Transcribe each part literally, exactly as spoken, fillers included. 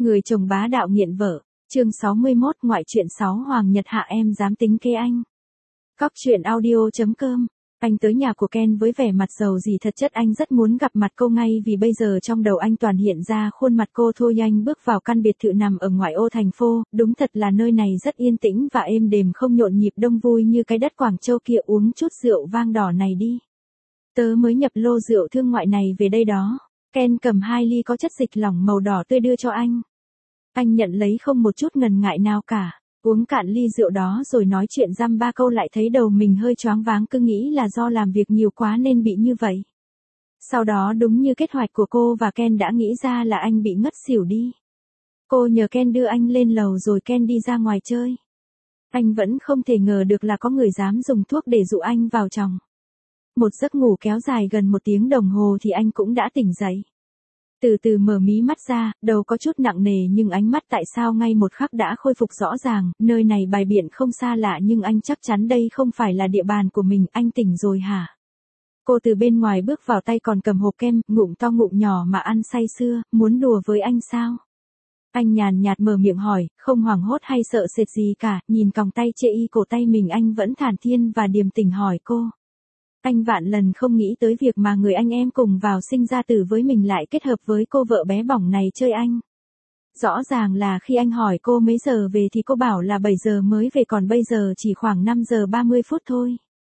Người chồng bá đạo nghiện vợ, chương sáu mươi mốt ngoại truyện sáu Hoàng Nhật Hạ em dám tính kế anh. Cóc truyện audio.com. Anh tới nhà của Ken với vẻ mặt giàu gì thật chất anh rất muốn gặp mặt cô ngay vì bây giờ trong đầu anh toàn hiện ra khuôn mặt cô thôi. Anh bước vào căn biệt thự nằm ở ngoại ô thành phố, đúng thật là nơi này rất yên tĩnh và êm đềm, không nhộn nhịp đông vui như cái đất Quảng Châu kia. Uống chút rượu vang đỏ này đi. Tớ mới nhập lô rượu thương ngoại này về đây đó. Ken cầm hai ly có chất dịch lỏng màu đỏ tươi đưa cho anh. Anh nhận lấy không một chút ngần ngại nào cả, uống cạn ly rượu đó rồi nói chuyện dăm ba câu lại thấy đầu mình hơi choáng váng, cứ nghĩ là do làm việc nhiều quá nên bị như vậy. Sau đó đúng như kế hoạch của cô và Ken đã nghĩ ra là anh bị ngất xỉu đi. Cô nhờ Ken đưa anh lên lầu rồi Ken đi ra ngoài chơi. Anh vẫn không thể ngờ được là có người dám dùng thuốc để dụ anh vào chồng. Một giấc ngủ kéo dài gần một tiếng đồng hồ thì anh cũng đã tỉnh dậy. Từ từ mở mí mắt ra, đầu có chút nặng nề nhưng ánh mắt tại sao ngay một khắc đã khôi phục rõ ràng. Nơi này bài biện không xa lạ nhưng anh chắc chắn đây không phải là địa bàn của mình. Anh tỉnh rồi hả? Cô từ bên ngoài bước vào, tay còn cầm hộp kem, ngụm to ngụm nhỏ mà ăn say sưa. Muốn đùa với anh sao? Anh nhàn nhạt mở miệng hỏi, không hoảng hốt hay sợ sệt gì cả. Nhìn còng tay chê y cổ tay mình, anh vẫn thản nhiên và điềm tĩnh hỏi cô. Anh vạn lần không nghĩ tới việc mà người anh em cùng vào sinh ra tử với mình lại kết hợp với cô vợ bé bỏng này chơi anh. Rõ ràng là khi anh hỏi cô mấy giờ về thì cô bảo là bảy giờ mới về, còn bây giờ chỉ khoảng năm giờ ba mươi phút thôi.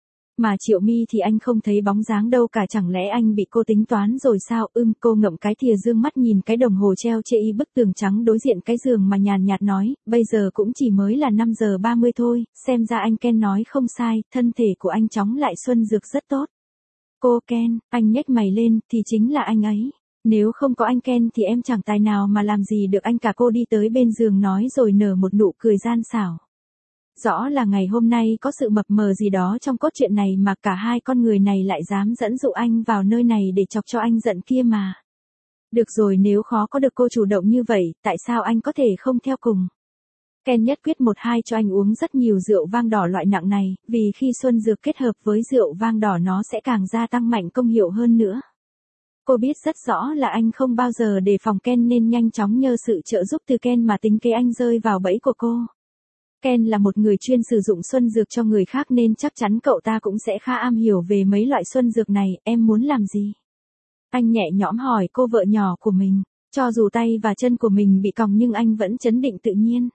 Mà Triệu My thì anh không thấy bóng dáng đâu cả, chẳng lẽ anh bị cô tính toán rồi sao? Ưm, cô ngậm cái thìa dương mắt nhìn cái đồng hồ treo chê y bức tường trắng đối diện cái giường mà nhàn nhạt nói, bây giờ cũng chỉ mới là năm giờ ba mươi thôi, xem ra anh Ken nói không sai, thân thể của anh chóng lại xuân dược rất tốt. Cô Ken, anh nhếch mày lên, thì chính là anh ấy. Nếu không có anh Ken thì em chẳng tài nào mà làm gì được anh cả. Cô đi tới bên giường nói rồi nở một nụ cười gian xảo. Rõ là ngày hôm nay có sự mập mờ gì đó trong cốt truyện này mà cả hai con người này lại dám dẫn dụ anh vào nơi này để chọc cho anh giận kia mà. Được rồi, nếu khó có được cô chủ động như vậy, tại sao anh có thể không theo cùng? Ken nhất quyết một hai cho anh uống rất nhiều rượu vang đỏ loại nặng này, vì khi xuân dược kết hợp với rượu vang đỏ nó sẽ càng gia tăng mạnh công hiệu hơn nữa. Cô biết rất rõ là anh không bao giờ đề phòng Ken nên nhanh chóng nhờ sự trợ giúp từ Ken mà tính kế anh rơi vào bẫy của cô. Ken là một người chuyên sử dụng xuân dược cho người khác nên chắc chắn cậu ta cũng sẽ khá am hiểu về mấy loại xuân dược này. Em muốn làm gì? Anh nhẹ nhõm hỏi cô vợ nhỏ của mình. Cho dù tay và chân của mình bị còng nhưng anh vẫn trấn định tự nhiên.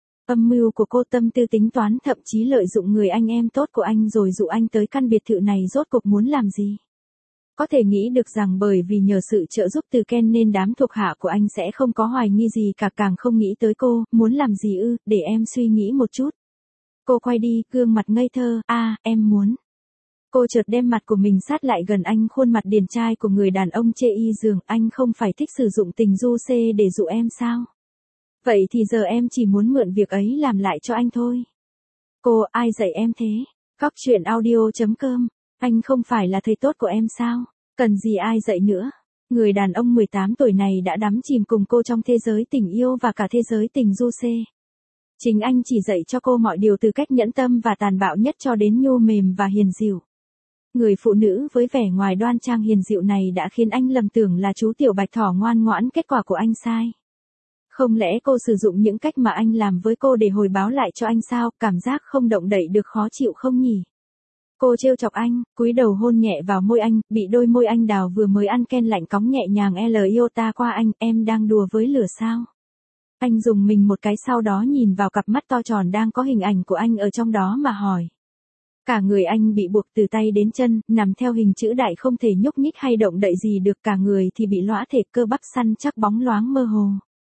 Âm mưu của cô, tâm tư tính toán, thậm chí lợi dụng người anh em tốt của anh rồi dụ anh tới căn biệt thự này rốt cuộc muốn làm gì? Có thể nghĩ được rằng bởi vì nhờ sự trợ giúp từ Ken nên đám thuộc hạ của anh sẽ không có hoài nghi gì cả, càng không nghĩ tới cô. Muốn làm gì ư? Để em suy nghĩ một chút. Cô quay đi, gương mặt ngây thơ. A, à, em muốn. Cô chợt đem mặt của mình sát lại gần anh, khuôn mặt điển trai của người đàn ông chê y giường. Anh không phải thích sử dụng tình du xê để dụ em sao? Vậy thì giờ em chỉ muốn mượn việc ấy làm lại cho anh thôi. Cô, ai dạy em thế? Cóc truyện audio.com. Anh không phải là thầy tốt của em sao? Cần gì ai dạy nữa? Người đàn ông mười tám tuổi này đã đắm chìm cùng cô trong thế giới tình yêu và cả thế giới tình du xê. Chính anh chỉ dạy cho cô mọi điều từ cách nhẫn tâm và tàn bạo nhất cho đến nhu mềm và hiền dịu. Người phụ nữ với vẻ ngoài đoan trang hiền dịu này đã khiến anh lầm tưởng là chú tiểu bạch thỏ ngoan ngoãn, kết quả của anh sai. Không lẽ cô sử dụng những cách mà anh làm với cô để hồi báo lại cho anh sao? Cảm giác không động đậy được khó chịu không nhỉ? Cô trêu chọc anh, cúi đầu hôn nhẹ vào môi anh, bị đôi môi anh đào vừa mới ăn Ken lạnh cóng nhẹ nhàng L iota qua anh. Em đang đùa với lửa sao? Anh dùng mình một cái, sau đó nhìn vào cặp mắt to tròn đang có hình ảnh của anh ở trong đó mà hỏi. Cả người anh bị buộc từ tay đến chân, nằm theo hình chữ đại, không thể nhúc nhích hay động đậy gì được, cả người thì bị lõa thể, cơ bắp săn chắc bóng loáng mơ hồ.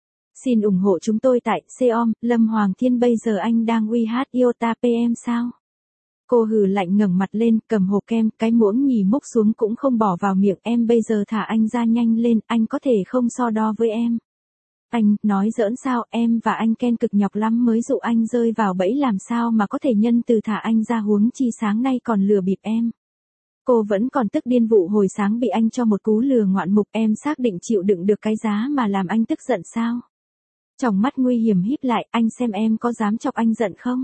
Xin ủng hộ chúng tôi tại xê o em, Lâm Hoàng Thiên. Bây giờ anh đang uy hát iota pê em sao? Cô hừ lạnh ngẩng mặt lên, cầm hộp kem, cái muỗng nhì múc xuống cũng không bỏ vào miệng. Em bây giờ thả anh ra nhanh lên, anh có thể không so đo với em. Anh, nói giỡn sao? Em và anh Ken cực nhọc lắm mới dụ anh rơi vào bẫy, làm sao mà có thể nhân từ thả anh ra, huống chi sáng nay còn lừa bịp em. Cô vẫn còn tức điên, vụ hồi sáng bị anh cho một cú lừa ngoạn mục, em xác định chịu đựng được cái giá mà làm anh tức giận sao? Tròng mắt nguy hiểm híp lại, anh xem em có dám chọc anh giận không?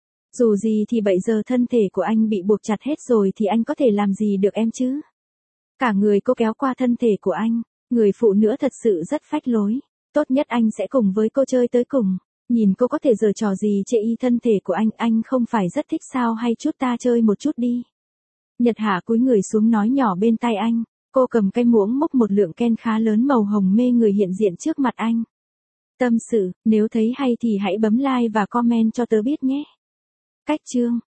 Dù gì thì bây giờ thân thể của anh bị buộc chặt hết rồi thì anh có thể làm gì được em chứ? Cả người cô kéo qua thân thể của anh, người phụ nữ thật sự rất phách lối. Tốt nhất anh sẽ cùng với cô chơi tới cùng. Nhìn cô có thể giở trò gì chê y thân thể của anh, anh không phải rất thích sao, hay chút ta chơi một chút đi. Nhật Hạ cúi người xuống nói nhỏ bên tai anh, cô cầm cây muỗng múc một lượng ken khá lớn màu hồng mê người hiện diện trước mặt anh. Tâm sự, nếu thấy hay thì hãy bấm like và comment cho tớ biết nhé. Cách chương